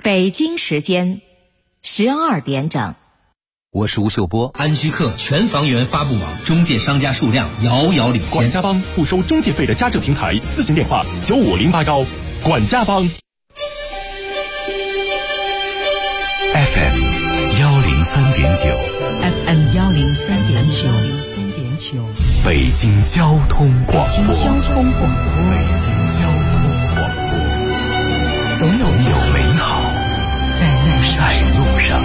北京时间12点整。 我是吴秀波。 安居客全房源发布网中介商家数量遥遥领先。 管家帮不收中介费的家政平台，咨询电话9508管家帮。 FM 103.9 FM 103.9 北京交通广播。 北京交通广播。 总有美好在路上。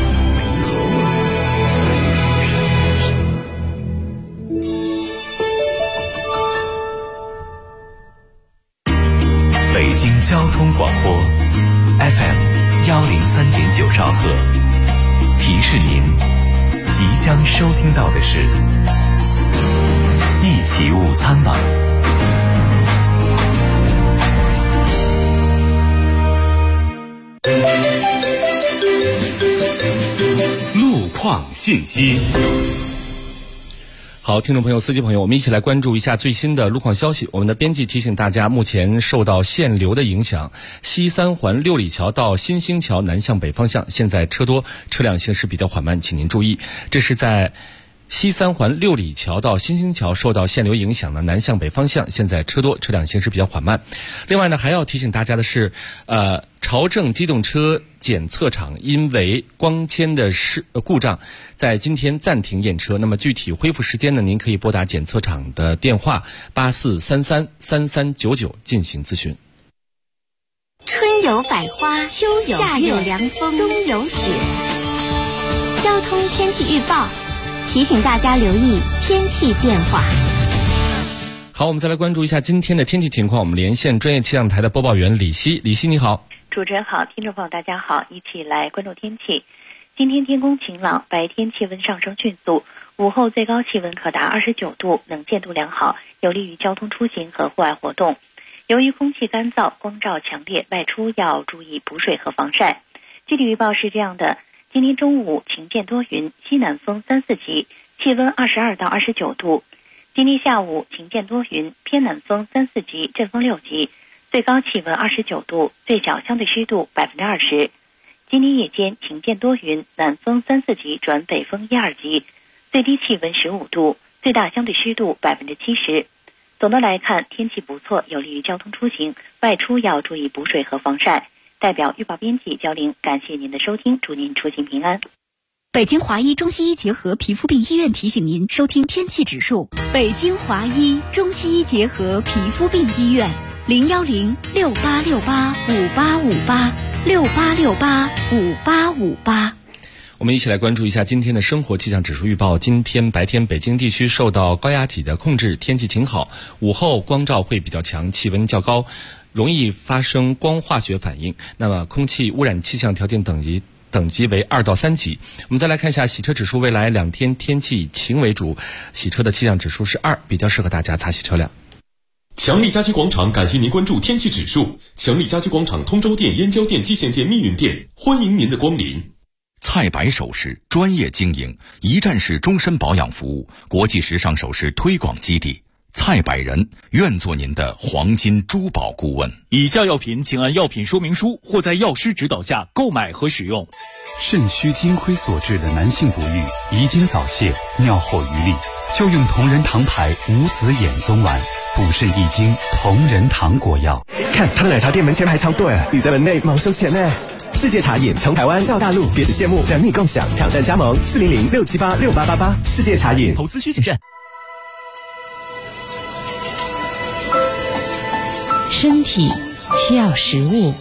北京交通广播 FM 103.9兆赫，提示您即将收听到的是一起午餐吧。路况信息。 好，听众朋友、司机朋友，我们一起来关注一下最新的路况消息。我们的编辑提醒大家，目前受到限流的影响，西三环六里桥到新兴桥南向北方向现在车多，车辆行驶比较缓慢，请您注意。这是在西三环六里桥到新兴桥受到限流影响的南向北方向现在车多，车辆行驶比较缓慢。另外呢，还要提醒大家的是，潮正机动车检测场因为光纤的故障，在今天暂停验车。那么具体恢复时间呢，您可以拨打检测场的电话84333399进行咨询。 春有百花，秋有夏有凉风，冬有雪。交通天气预报提醒大家留意天气变化。 好，我们再来关注一下今天的天气情况。我们连线专业气象台的播报员李希。李希，你好。 主持人好，听众朋友大家好，一起来关注天气。今天天空晴朗，白天气温上升迅速，午后最高气温可达29度，能见度良好，有利于交通出行和户外活动。由于空气干燥，光照强烈，外出要注意补水和防晒。气象预报是这样的：今天中午晴间多云，西南风3-4级，气温22到29度。今天下午晴间多云，偏南风3-4级，阵风6级，最高气温29度，最小相对湿度20%。今天夜间晴间多云，南风3-4级转北风1-2级，最低气温15度，最大相对湿度70%。总的来看，天气不错，有利于交通出行，外出要注意补水和防晒。代表预报编辑焦玲，感谢您的收听，祝您出行平安。 北京华医中西医结合皮肤病医院提醒您收听天气指数。北京华医中西医结合皮肤病医院01068685858，68685858。 我们一起来关注一下今天的生活气象指数预报。今天白天北京地区受到高压脊的控制，天气晴好，午后光照会比较强，气温较高，容易发生光化学反应。那么空气污染气象条件等级为2到3级。我们再来看一下洗车指数，未来2天天气以晴为主，洗车的气象指数是2，比较适合大家擦洗车辆。 强力家居广场感谢您关注天气指数。强力家居广场通州店、燕郊店、蓟县店、密云店，欢迎您的光临。 蔡白首饰专业经营，一站式终身保养服务，国际时尚首饰推广基地。蔡百人愿做您的黄金珠宝顾问。 以下药品请按药品说明书或在药师指导下购买和使用。 肾虚金亏所致的男性不育、遗精早泄、尿后余力，就用同仁堂牌无籽眼松丸，补肾益精，同仁堂果药。 看他们奶茶店门前排长队，你在门内忙收钱呢。世界茶饮从台湾到大陆，别只羡慕，等你共享。挑战加盟400-678-6888。世界茶饮， 投资需谨慎。 身体需要食物，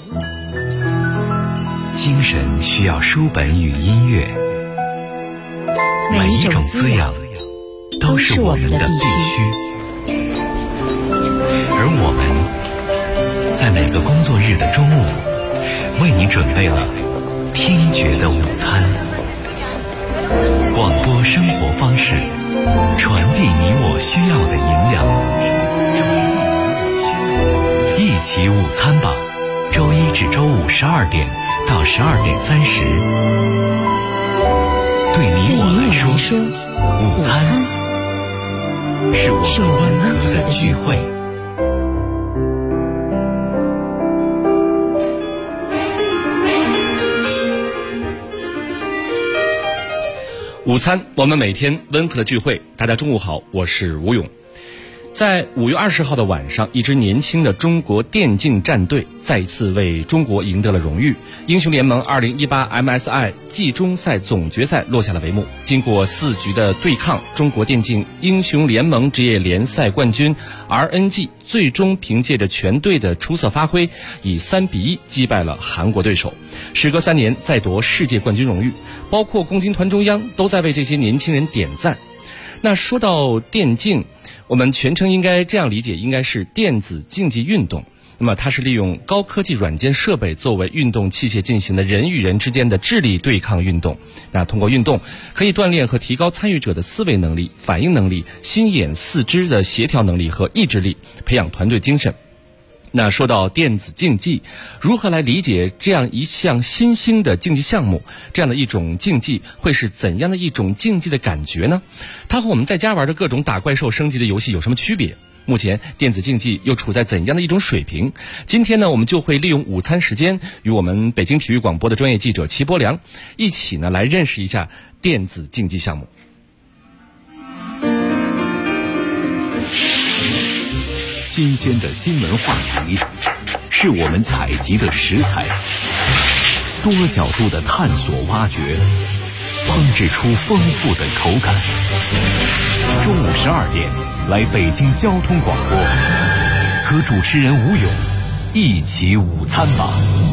精神需要书本与音乐，每一种滋养都是我们的必须。而我们在每个工作日的中午，为你准备了听觉的午餐。广播生活方式，传递你我需要的营养。一起午餐吧，周一至周五12点到12点30。对你我来说，午餐是我们温和的聚会。 午餐，我们每天温和的聚会。大家中午好，我是吴勇。在5月20号的晚上，一支年轻的中国电竞战队再一次为中国赢得了荣誉。英雄联盟2018 MSI 季中赛总决赛落下了帷幕。经过4局的对抗，中国电竞英雄联盟职业联赛冠军 RNG 最终凭借着全队的出色发挥，以3-1击败了韩国对手，时隔3年再夺世界冠军荣誉。包括共青团中央都在为这些年轻人点赞。那说到电竞，我们全称应该这样理解，应该是电子竞技运动。那么它是利用高科技软件设备作为运动器械进行的人与人之间的智力对抗运动。那通过运动可以锻炼和提高参与者的思维能力、反应能力、心眼四肢的协调能力和意志力，培养团队精神。那说到电子竞技，如何来理解这样一项新兴的竞技项目？这样的一种竞技会是怎样的一种竞技的感觉呢？它和我们在家玩的各种打怪兽升级的游戏有什么区别？目前电子竞技又处在怎样的一种水平？今天呢，我们就会利用午餐时间，与我们北京体育广播的专业记者齐波良一起呢来认识一下电子竞技项目。 新鲜的新闻话题是我们采集的食材，多角度的探索挖掘，烹制出丰富的口感。中午12点，来北京交通广播，和主持人吴勇一起午餐吧。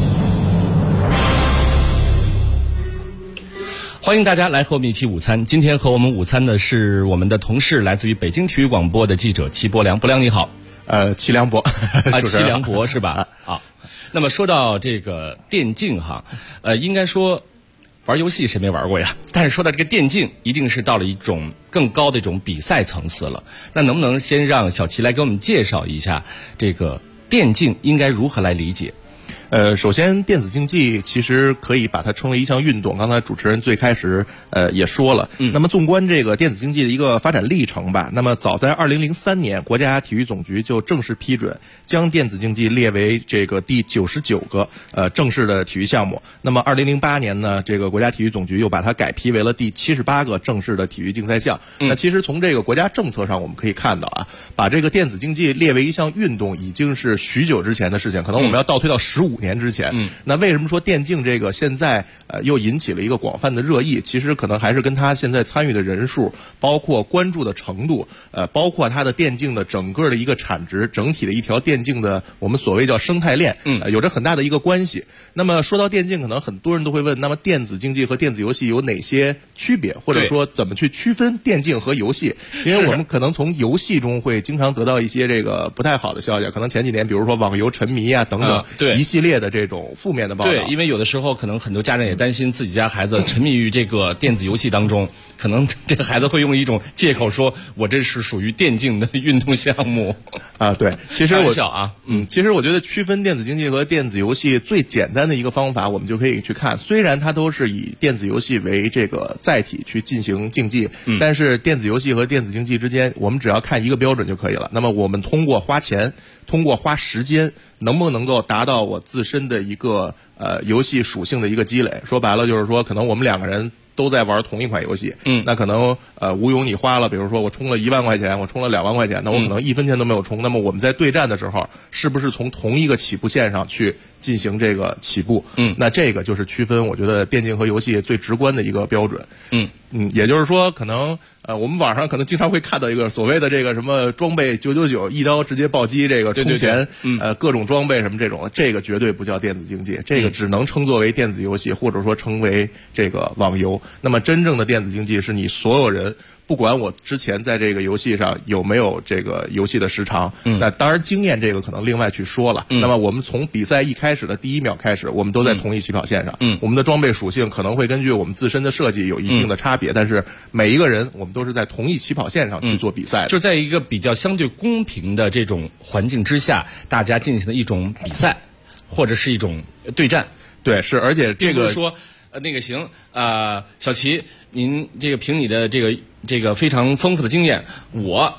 欢迎大家来和我们一起午餐。今天和我们午餐的是我们的同事，来自于北京体育广播的记者齐波良。波良你好。 齐良博齐良博是吧？啊，那么说到这个电竞哈，应该说玩游戏谁没玩过呀？但是说到这个电竞，一定是到了一种更高的一种比赛层次了。那能不能先让小齐来给我们介绍一下这个电竞应该如何来理解？ 首先电子竞技其实可以把它称为一项运动，刚才主持人最开始也说了。那么纵观这个电子竞技的一个发展历程吧，那么早在2003年，国家体育总局就正式批准将电子竞技列为这个第99个正式的体育项目。那么2008年呢，这个国家体育总局又把它改批为了第78个正式的体育竞赛项。那其实从这个国家政策上我们可以看到啊，把这个电子竞技列为一项运动已经是许久之前的事情，可能我们要倒推到15年之前。那为什么说电竞这个现在又引起了一个广泛的热议？其实可能还是跟它现在参与的人数，包括关注的程度，包括它的电竞的整个的一个产值，整体的一条电竞的我们所谓叫生态链，有着很大的一个关系。那么说到电竞，可能很多人都会问，那么电子竞技和电子游戏有哪些区别，或者说怎么去区分电竞和游戏？因为我们可能从游戏中会经常得到一些这个不太好的消息，可能前几年比如说网游沉迷啊等等，一系列的这种负面的报道。 对，因为有的时候可能很多家长也担心自己家孩子沉迷于这个电子游戏当中，可能这个孩子会用一种借口说，我这是属于电竞的运动项目啊。对，其实其实我觉得区分电子竞技和电子游戏最简单的一个方法，我们就可以去看，虽然它都是以电子游戏为这个载体去进行竞技，但是电子游戏和电子竞技之间，我们只要看一个标准就可以了。那么我们通过花钱，通过花时间，能不能够达到我自身的一个游戏属性的一个积累？说白了就是说，可能我们两个人都在玩同一款游戏，那可能吴勇你花了，比如说我充了1万块钱，我充了2万块钱，那我可能1分钱都没有充，那么我们在对战的时候，是不是从同一个起步线上去进行这个起步？那这个就是区分我觉得电竞和游戏最直观的一个标准。也就是说，可能我们网上可能经常会看到一个所谓的这个什么装备999，一刀直接暴击这个充钱，各种装备什么这种，这个绝对不叫电子竞技，这个只能称作为电子游戏，或者说称为这个网游。那么真正的电子竞技是你所有人，不管我之前在这个游戏上有没有这个游戏的时长，那当然经验这个可能另外去说了。那么我们从比赛一开始的第1秒开始，我们都在同一起跑线上，我们的装备属性可能会根据我们自身的设计有一定的差别，但是每一个人我们都是在同一起跑线上去做比赛的， 就在一个比较相对公平的这种环境之下，大家进行的一种比赛或者是一种对战。 对，是，而且这个说那个行小齐，您这个凭你的这个非常丰富的经验，我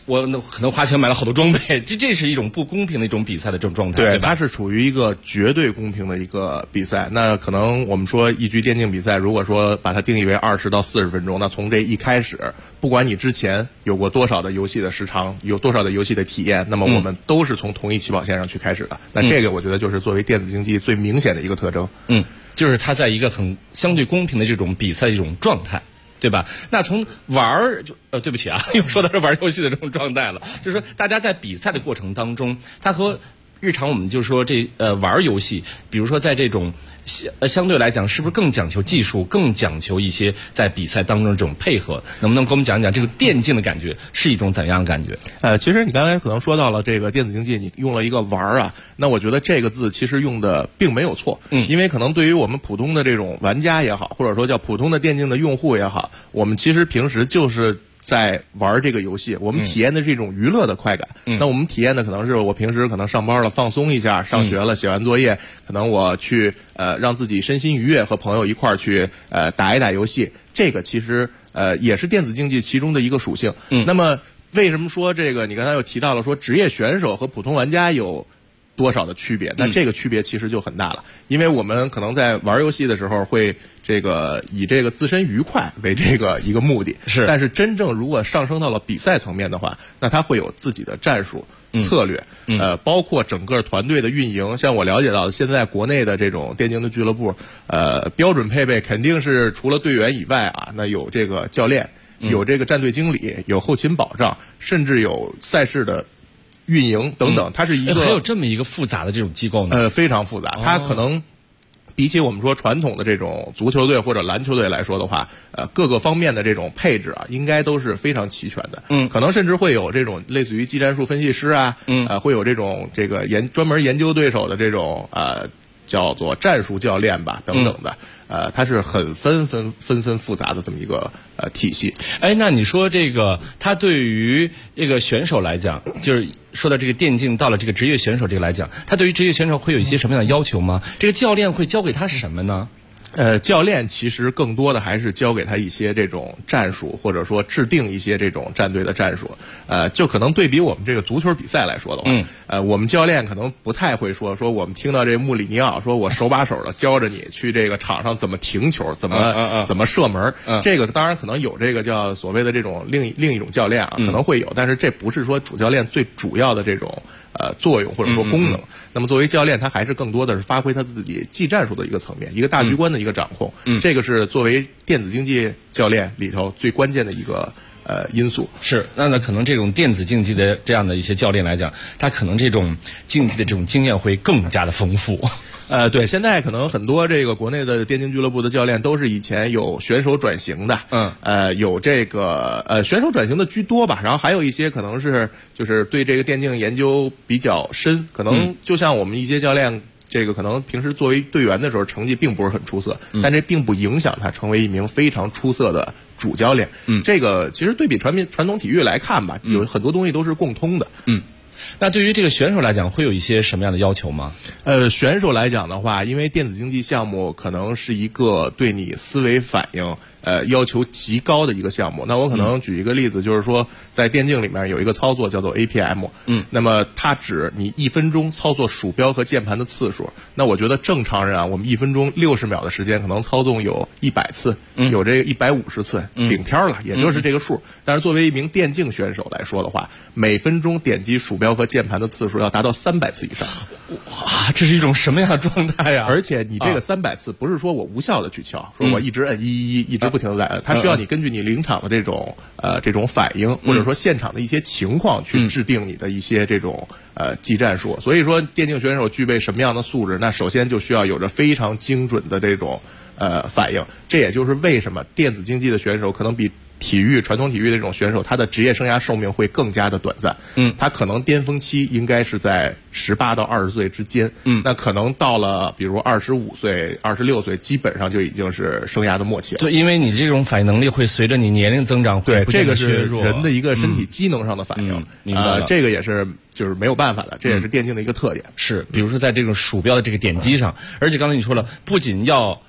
我可能花钱买了好多装备，这是一种不公平的一种比赛的这种状态，对吧？ 它是处于一个绝对公平的一个比赛。那可能我们说一局电竞比赛，如果说把它定义为20到40分钟，那从这一开始，不管你之前有过多少的游戏的时长，有多少的游戏的体验，那么我们都是从同一起跑线上去开始的。那这个我觉得就是作为电子竞技最明显的一个特征。 就是它在一个很相对公平的这种比赛的一种状态。对吧？那从玩儿对不起啊，又说到是玩游戏的这种状态了。就是说，大家在比赛的过程当中，它和日常我们就说玩游戏，比如说在这种相对来讲，是不是更讲求技术，更讲求一些在比赛当中的这种配合？能不能给我们讲一讲这个电竞的感觉是一种怎样的感觉？ 其实你刚才可能说到了这个电子竞技，你用了一个玩啊，那我觉得这个字其实用的并没有错。因为可能对于我们普通的这种玩家也好，或者说叫普通的电竞的用户也好，我们其实平时就是在玩这个游戏，我们体验的是一种娱乐的快感。那我们体验的可能是我平时可能上班了放松一下，上学了写完作业，可能我去让自己身心愉悦，和朋友一块儿去打一打游戏。这个其实也是电子竞技其中的一个属性。那么为什么说这个？你刚才又提到了说职业选手和普通玩家有多少的区别？那这个区别其实就很大了，因为我们可能在玩游戏的时候会以这个自身愉快为这个一个目的，是。但是真正如果上升到了比赛层面的话，那它会有自己的战术策略，包括整个团队的运营。像我了解到的，现在国内的这种电竞的俱乐部，标准配备肯定是除了队员以外啊，那有这个教练，有这个战队经理，有后勤保障，甚至有赛事的运营等等。它是一个还有这么一个复杂的这种机构呢？ 非常复杂。它可能比起我们说传统的这种足球队或者篮球队来说的话，各个方面的这种配置啊，应该都是非常齐全的。可能甚至会有这种类似于技战术分析师啊，会有这种专门研究对手的这种叫做战术教练吧，等等的。它是很纷纷复杂的这么一个体系。 那你说它对于这个选手来讲，就是说到这个电竞到了这个职业选手这个来讲，他对于职业选手会有一些什么样的要求吗？这个教练会教给他是什么呢？ 教练其实更多的还是教给他一些这种战术，或者说制定一些这种战队的战术。就可能对比我们这个足球比赛来说的话，我们教练可能不太会说我们听到这穆里尼奥说我手把手的教着你去这个场上怎么停球，怎么射门。这个当然可能有这个叫所谓的这种另一种教练啊，可能会有，但是这不是说主教练最主要的这种作用或者说功能。那么作为教练，他还是更多的是发挥他自己技战术的一个层面，一个大局观的一个掌控。这个是作为电子竞技教练里头最关键的一个因素。 是，那可能这种电子竞技的这样的一些教练来讲，他可能这种竞技的这种经验会更加的丰富。 对，现在可能很多这个国内的电竞俱乐部的教练都是以前有选手转型的，有这个选手转型的居多吧，然后还有一些可能是就是对这个电竞研究比较深，可能就像我们一些教练，这个可能平时作为队员的时候成绩并不是很出色，但这并不影响他成为一名非常出色的主教练。这个其实对比传统体育来看吧，有很多东西都是共通的。 那对于这个选手来讲，会有一些什么样的要求吗？ 选手来讲的话，因为电子竞技项目可能是一个对你思维反应要求极高的一个项目。那我可能举一个例子，就是说在电竞里面有一个操作叫做 APM，那么它指你1分钟操作鼠标和键盘的次数。那我觉得正常人啊，我们1分钟60秒的时间可能操纵有100次，有这个150次，顶天了，也就是这个数。但是作为一名电竞选手来说的话，每分钟点击鼠标和键盘的次数要达到300次以上。 哇，这是一种什么样的状态呀？ 而且你这个300次不是说我无效的去敲，说我一直摁111，一直不停的在摁，它需要你根据你临场的这种反应，或者说现场的一些情况去制定你的一些这种技战术。所以说电竞选手具备什么样的素质？那首先就需要有着非常精准的这种反应。这也就是为什么电子竞技的选手可能比传统体育的这种选手，他的职业生涯寿命会更加的短暂。他可能巅峰期应该是在18到20岁之间。那可能到了比如25岁、26岁，基本上就已经是生涯的末期了。 对，因为你这种反应能力会随着你年龄增长， 对，这个是人的一个身体机能上的反应。 明白了， 这个也是就是没有办法的，这也是电竞的一个特点。 是，比如说在这种鼠标的这个点击上，而且刚才你说了，不仅要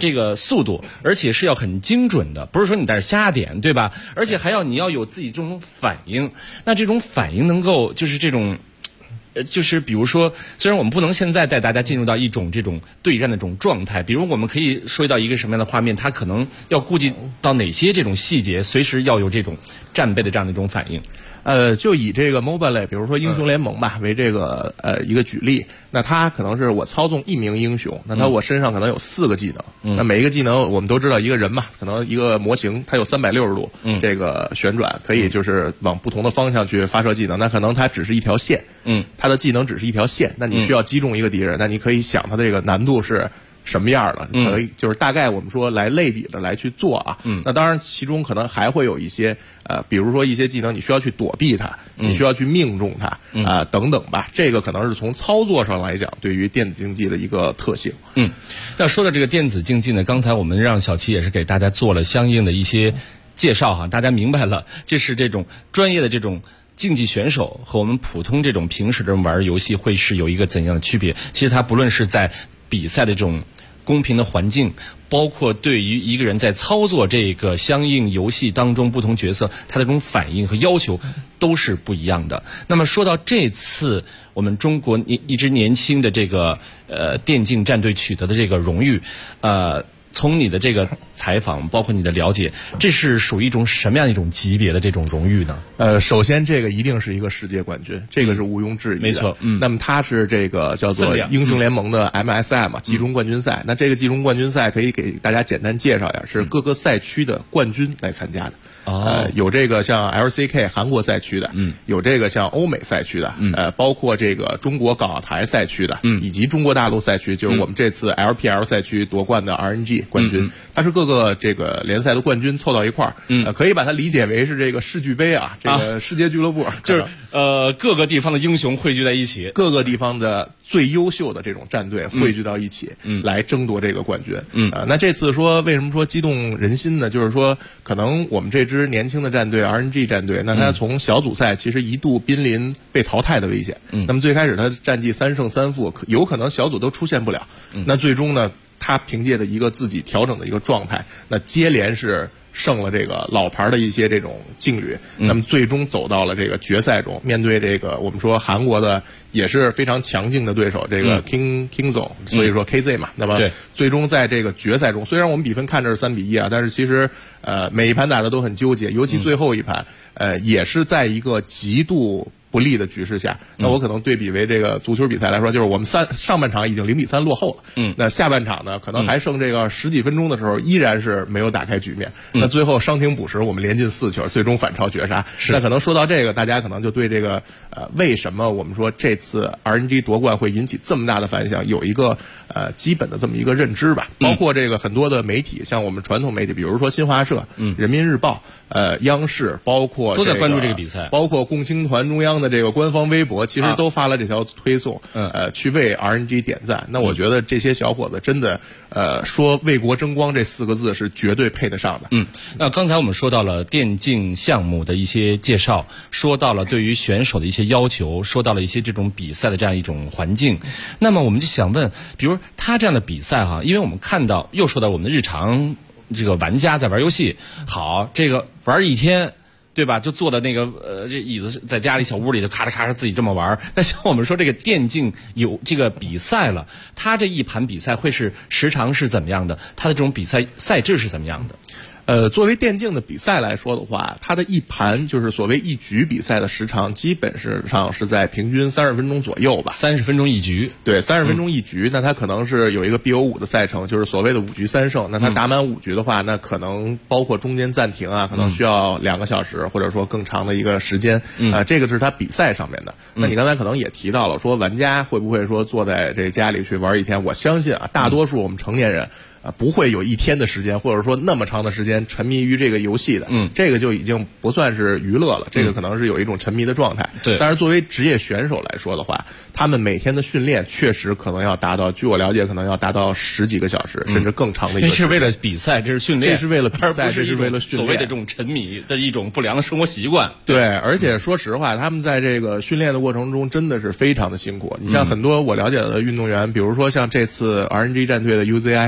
这个速度，而且是要很精准的，不是说你在这瞎点，对吧？而且你要有自己这种反应，那这种反应能够就是这种。就是比如说，虽然我们不能现在带大家进入到一种这种对战的这种状态，比如我们可以说到一个什么样的画面，它可能要顾及到哪些这种细节，随时要有这种战备的这样的一种反应。 就以这个 MOBA 类，比如说英雄联盟吧，为这个一个举例。那它可能是我操纵一名英雄，那我身上可能有4个技能。那每一个技能我们都知道，一个人嘛，可能一个模型它有360度这个旋转，可以就是往不同的方向去发射技能。那可能它只是一条线，它的技能只是一条线。那你需要击中一个敌人，那你可以想它的这个难度是什么样的，可以就是大概我们说来类比的来去做啊。那当然其中可能还会有一些比如说一些技能你需要去躲避它，你需要去命中它等等吧。这个可能是从操作上来讲对于电子竞技的一个特性。 那说到这个电子竞技呢，刚才我们让小齐也是给大家做了相应的一些介绍哈，大家明白了，这是这种专业的这种竞技选手和我们普通这种平时这种玩游戏会是有一个怎样的区别。其实它不论是在比赛的这种公平的环境，包括对于一个人在操作这个相应游戏当中不同角色，他的这种反应和要求都是不一样的。那么说到这次我们中国一支年轻的这个电竞战队取得的这个荣誉，从你的这个采访，包括你的了解，这是属于一种什么样一种级别的这种荣誉呢？ 首先这个一定是一个世界冠军，这个是毋庸置疑的。 没错， 那么它是这个叫做英雄联盟的 MSI 嘛，季中冠军赛。那这个季中冠军赛可以给大家简单介绍一下，是各个赛区的冠军来参加的。有这个像 LCK 韩国赛区的，有这个像欧美赛区的，包括这个中国港澳台赛区的，以及中国大陆赛区，就是我们这次 LPL 赛区夺冠的 RNG 冠军，它是各个这个联赛的冠军凑到一块儿，可以把它理解为是这个世俱杯啊，这个世界俱乐部， 就是各个地方的英雄汇聚在一起， 各个地方的最优秀的这种战队汇聚到一起，来争夺这个冠军。那这次说为什么说激动人心呢？就是说可能我们这支年轻的战队 RNG 战队，那它从小组赛其实一度濒临被淘汰的危险。那么最开始它战绩3胜3负，有可能小组都出现不了。那最终呢，他凭借的一个自己调整的一个状态，那接连是胜了这个老牌的一些这种劲旅，那么最终走到了这个决赛中，面对这个我们说韩国的也是非常强劲的对手，这个 Kingzone，所以说 KZ 嘛，那么最终在这个决赛中，虽然我们比分看着是3-1啊，但是其实每一盘打的都很纠结，尤其最后一盘也是在一个极度不利的局势下，那我可能对比为这个足球比赛来说，就是我们上半场已经0-3落后了，那下半场呢，可能还剩这个10几分钟的时候，依然是没有打开局面，那最后伤停补时，我们连进4球，最终反超绝杀。那可能说到这个，大家可能就对这个为什么我们说这次 RNG 夺冠会引起这么大的反响，有一个基本的这么一个认知吧。包括这个很多的媒体，像我们传统媒体，比如说新华社、人民日报、央视，包括都在关注这个比赛， 包括共青团中央的这个官方微博，其实都发了这条推送，去为 RNG 点赞。那我觉得这些小伙子真的，说为国争光这4个字是绝对配得上的。 那刚才我们说到了电竞项目的一些介绍，说到了对于选手的一些要求，说到了一些这种比赛的这样一种环境。那么我们就想问，比如他这样的比赛哈，因为我们看到又说到我们的日常这个玩家在玩游戏，好，这个玩一天。对吧？就坐的那个这椅子在家里小屋里就咔嚓咔嚓自己这么玩。那像我们说这个电竞有这个比赛了，它这一盘比赛会是时长是怎么样的？它的这种比赛赛制是怎么样的？ 作为电竞的比赛来说的话，它的一盘就是所谓一局比赛的时长，基本上是在平均30分钟左右吧。 30分钟一局， 对，30分钟一局。那它可能是有一个 BO5 的赛程，就是所谓的5局3胜。那它打满5局的话，那可能包括中间暂停啊，可能需要2个小时，或者说更长的一个时间。这个是它比赛上面的。那你刚才可能也提到了，说玩家会不会说坐在这家里去玩一天？我相信啊，大多数我们成年人。不会有一天的时间，或者说那么长的时间沉迷于这个游戏的，这个就已经不算是娱乐了，这个可能是有一种沉迷的状态。 对， 但是作为职业选手来说的话，他们每天的训练确实可能要达到，据我了解，可能要达到10几个小时，甚至更长的一个时间。 这是为了比赛，这是训练， 这是为了比赛，这是为了训练。 所谓的这种沉迷的一种不良的生活习惯。 对，而且说实话，他们在这个训练的过程中真的是非常的辛苦。你像很多我了解的运动员，比如说像这次 RNG 战队的 UZI， 那他身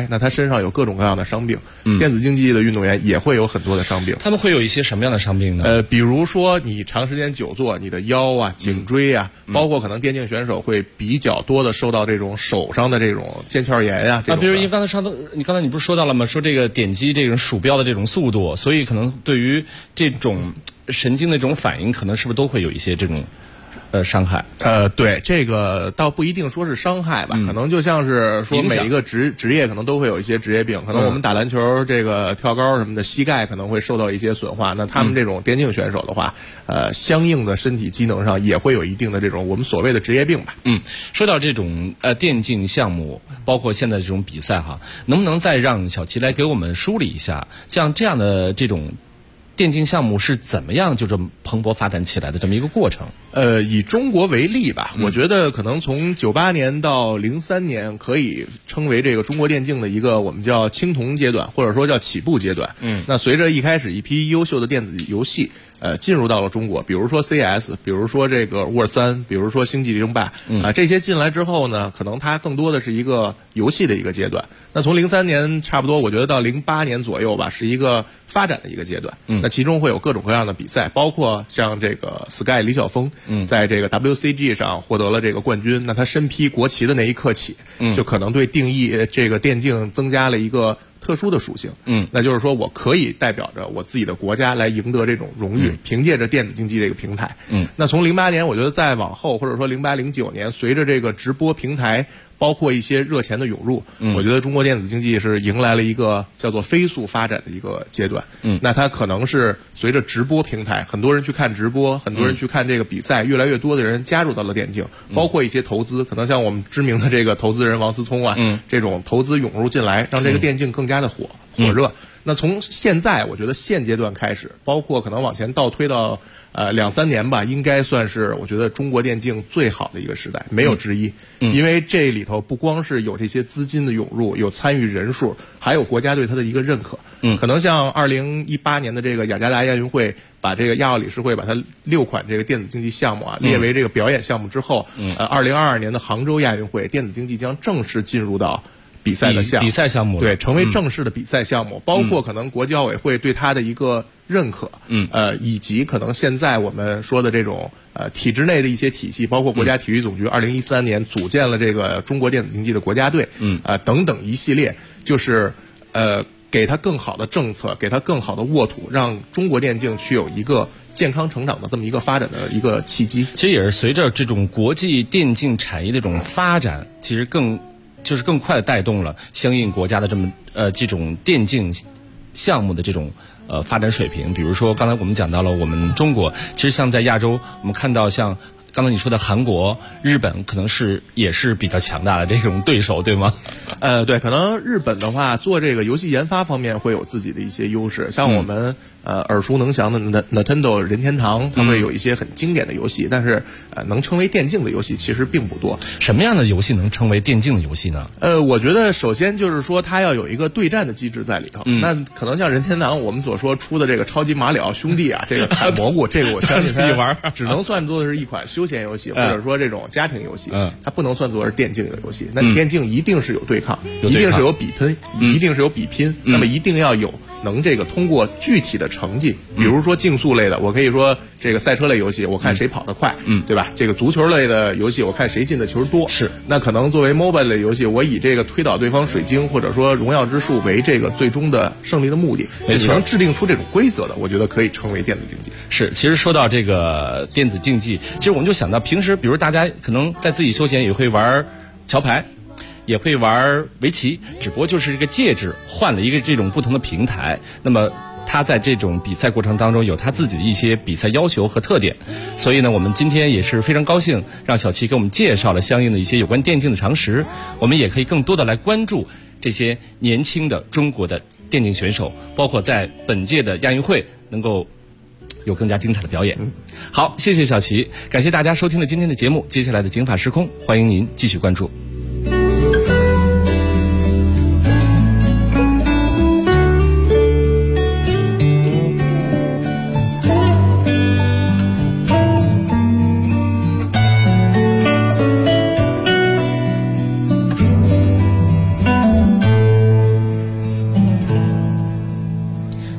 身上有各种各样的伤病，电子竞技的运动员也会有很多的伤病。 他们会有一些什么样的伤病呢？ 比如说你长时间久坐，你的腰啊、颈椎啊，包括可能电竞选手会比较多的受到这种手上的这种腱鞘炎啊。 比如你刚才你不是说到了吗？说这个点击这种鼠标的这种速度，所以可能对于这种神经的这种反应，可能是不是都会有一些这种伤害？ 对，这个倒不一定说是伤害吧，可能就像是说每一个职业可能都会有一些职业病，可能我们打篮球、这个跳高什么的，膝盖可能会受到一些损坏。那他们这种电竞选手的话，相应的身体机能上也会有一定的这种我们所谓的职业病吧。 说到这种电竞项目，包括现在这种比赛哈，能不能再让小齐来给我们梳理一下，像这样的这种电竞项目是怎么样就这么蓬勃发展起来的这么一个过程？ 以中国为例吧，我觉得可能从98年到03年可以称为这个中国电竞的一个我们叫青铜阶段，或者说叫起步阶段。那随着一开始一批优秀的电子游戏进入到了中国，比如说 CS， 比如说这个沃3，比如说星际争霸这些进来之后呢，可能它更多的是一个游戏的一个阶段。那从03年差不多我觉得到08年左右吧，是一个发展的一个阶段。那其中会有各种各样的比赛，包括像这个 Sky 李晓峰在这个 WCG 上获得了这个冠军，那他身披国旗的那一刻起，就可能对定义这个电竞增加了一个特殊的属性。那就是说我可以代表着我自己的国家来赢得这种荣誉，凭借着电子竞技这个平台。那从08年我觉得再往后，或者说08、09年，随着这个直播平台包括一些热钱的涌入，我觉得中国电子竞技是迎来了一个叫做飞速发展的一个阶段。那它可能是随着直播平台，很多人去看直播，很多人去看这个比赛，越来越多的人加入到了电竞，包括一些投资，可能像我们知名的这个投资人王思聪啊，这种投资涌入进来，让这个电竞更加的火热。那从现在我觉得现阶段开始，包括可能往前倒推到2-3年吧，应该算是我觉得中国电竞最好的一个时代，没有之一。因为这里头不光是有这些资金的涌入，有参与人数，还有国家对它的一个认可。可能像2018年的这个雅加达亚运会，把这个亚奥理事会把它6款这个电子竞技项目列为这个表演项目之后，2022年的杭州亚运会，电子竞技将正式进入到比赛项目，对，成为正式的比赛项目，包括可能国际奥委会对它的一个认可，以及可能现在我们说的这种体制内的一些体系，包括国家体育总局2013年组建了这个中国电子竞技的国家队，等等一系列，就是给它更好的政策，给它更好的沃土，让中国电竞去有一个健康成长的这么一个发展的一个契机。 其实也是随着这种国际电竞产业的这种发展，其实更快的带动了相应国家的这种电竞项目的这种发展水平。比如说刚才我们讲到了我们中国，其实像在亚洲，我们看到像刚才你说的韩国、日本，可能也是比较强大的这种对手，对吗？ 对，可能日本的话做这个游戏研发方面会有自己的一些优势，像我们耳熟能详的 Nintendo 任天堂，它会有一些很经典的游戏，但是能称为电竞的游戏其实并不多。 什么样的游戏能称为电竞的游戏呢？ 我觉得首先就是说它要有一个对战的机制在里头。那可能像任天堂我们所说出的这个超级马里奥兄弟啊，这个采蘑菇，这个我相信它只能算作是一款休闲游戏，或者说这种家庭游戏，它不能算作是电竞的游戏。那你电竞一定是有对抗，一定是有比拼，一定是有比拼，那么一定要有能这个通过具体的成绩，比如说竞速类的，我可以说这个赛车类游戏，我看谁跑得快，对吧？这个足球类的游戏，我看谁进的球多。 是。 那可能作为 mobile 类游戏，我以这个推倒对方水晶或者说荣耀之树为这个最终的胜利的目的。 没错。 你能制定出这种规则的，我觉得可以称为电子竞技。 是。其实说到这个电子竞技，其实我们就想到平时，比如大家可能在自己休闲也会玩桥牌。也会玩围棋，只不过就是这个介质换了一个这种不同的平台，那么他在这种比赛过程当中有他自己的一些比赛要求和特点，所以呢我们今天也是非常高兴让小齐给我们介绍了相应的一些有关电竞的常识，我们也可以更多的来关注这些年轻的中国的电竞选手，包括在本届的亚运会能够有更加精彩的表演。好，谢谢小齐，感谢大家收听了今天的节目，接下来的警法时空欢迎您继续关注。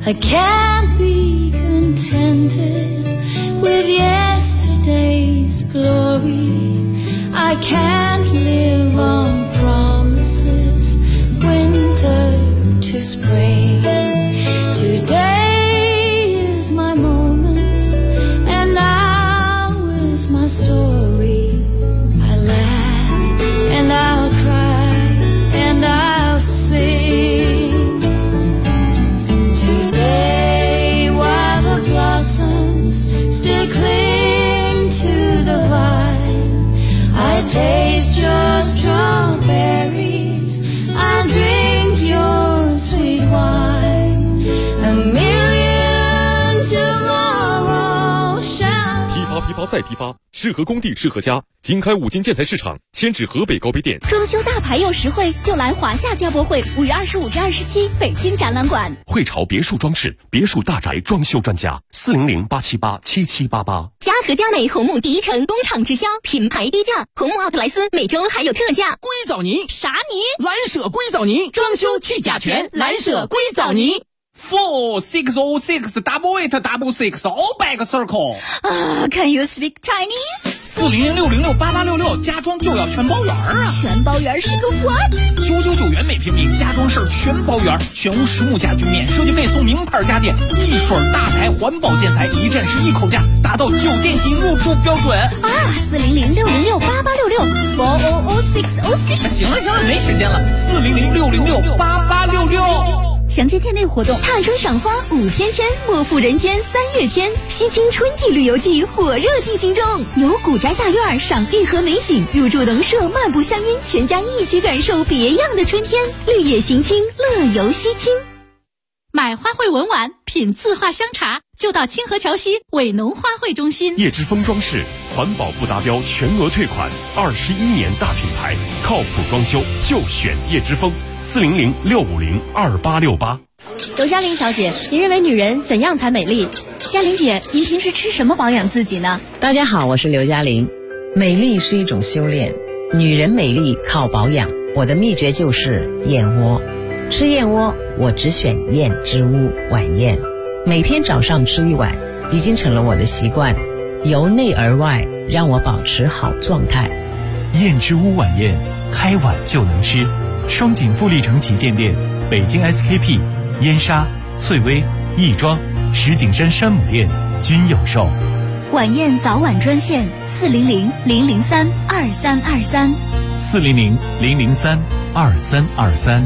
I can't be contented with yesterday's glory. I can't live on promises, winter to spring. Today is my moment, and now is my story. I laugh and I'll cry and I'll sing. Today, while the blossoms still cling to the vine, I taste your strawberries, I drink your sweet wine. A million tomorrow shall 批发批发再批发，适合工地适合家。经开五金建材市场，迁至河北高碑店。 装修大牌又实惠，就来华夏家博会，5月25至27，北京展览馆。 汇潮别墅装饰，别墅大宅装修专家，400-878-7788。 嘉禾佳美红木第一城工厂直销，品牌低价，红木奥特莱斯每周还有特价。 硅藻泥啥泥？ 蓝舍硅藻泥，装修去甲醛，蓝舍硅藻泥。 460688866 all back circle。 Can you speak Chinese？ 400-606-8866，家装就要全包圆啊！ 全包圆是个 what？ 999元每平米，家装事儿全包圆，全屋实木家具免设计费送名牌家电，一水大牌环保建材，一站式一口价，达到酒店级入住标准啊！400-606-8866，400-606。 行了，没时间了，400-606-8866。 详见店内活动，踏春赏花5天签，莫负人间3月天。西青春季旅游季火热进行中，游古宅大院，赏玉河美景，入住农舍，漫步乡音，全家一起感受别样的春天。绿野行青，乐游西青。 买花卉文玩，品字画香茶，就到清河桥西伟农花卉中心。 叶之峰装饰，环保不达标全额退款，21年大品牌，靠谱装修就选叶之峰。400-650-2868。 刘嘉玲小姐，您认为女人怎样才美丽？ 嘉玲姐，您平时吃什么保养自己呢？ 大家好，我是刘嘉玲。美丽是一种修炼，女人美丽靠保养。我的秘诀就是燕窝。吃燕窝，我只选燕之屋晚宴，每天早上吃一碗，已经成了我的习惯，由内而外让我保持好状态。 燕之屋晚宴，开碗就能吃。双井富力城旗舰店、北京 SKP、燕莎、翠微、亦庄、石景山山姆店均有售。 晚宴早晚专线400-003-2323。 400-003-2323。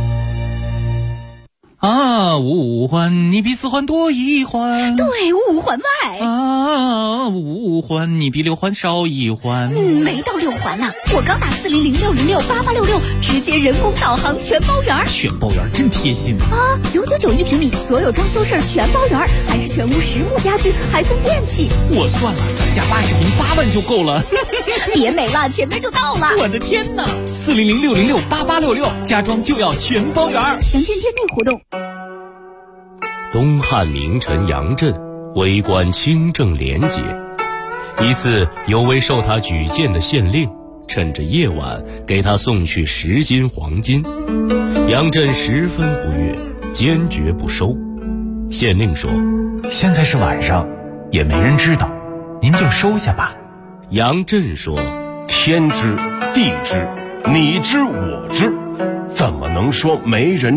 啊，五环你比4环多1环， 对，5环外。 啊，5环你比6环少1环。 没到6环呢，我刚打400-606-8866，直接人工导航全包圆。 全包圆真贴心啊！999一平米，所有装修事儿全包圆，还是全屋实木家具，还送电器。 我算了，咱家80平8万就够了。 别美了，前面就到了。 我的天哪！400-606-8866，家装就要全包圆。 详见店内活动。 东汉名臣杨震为官清正廉洁，一次有位受他举荐的县令趁着夜晚给他送去10斤黄金，杨震十分不悦，坚决不收。县令说： 现在是晚上，也没人知道，您就收下吧。 杨震说： 天知地知，你知我知，怎么能说没人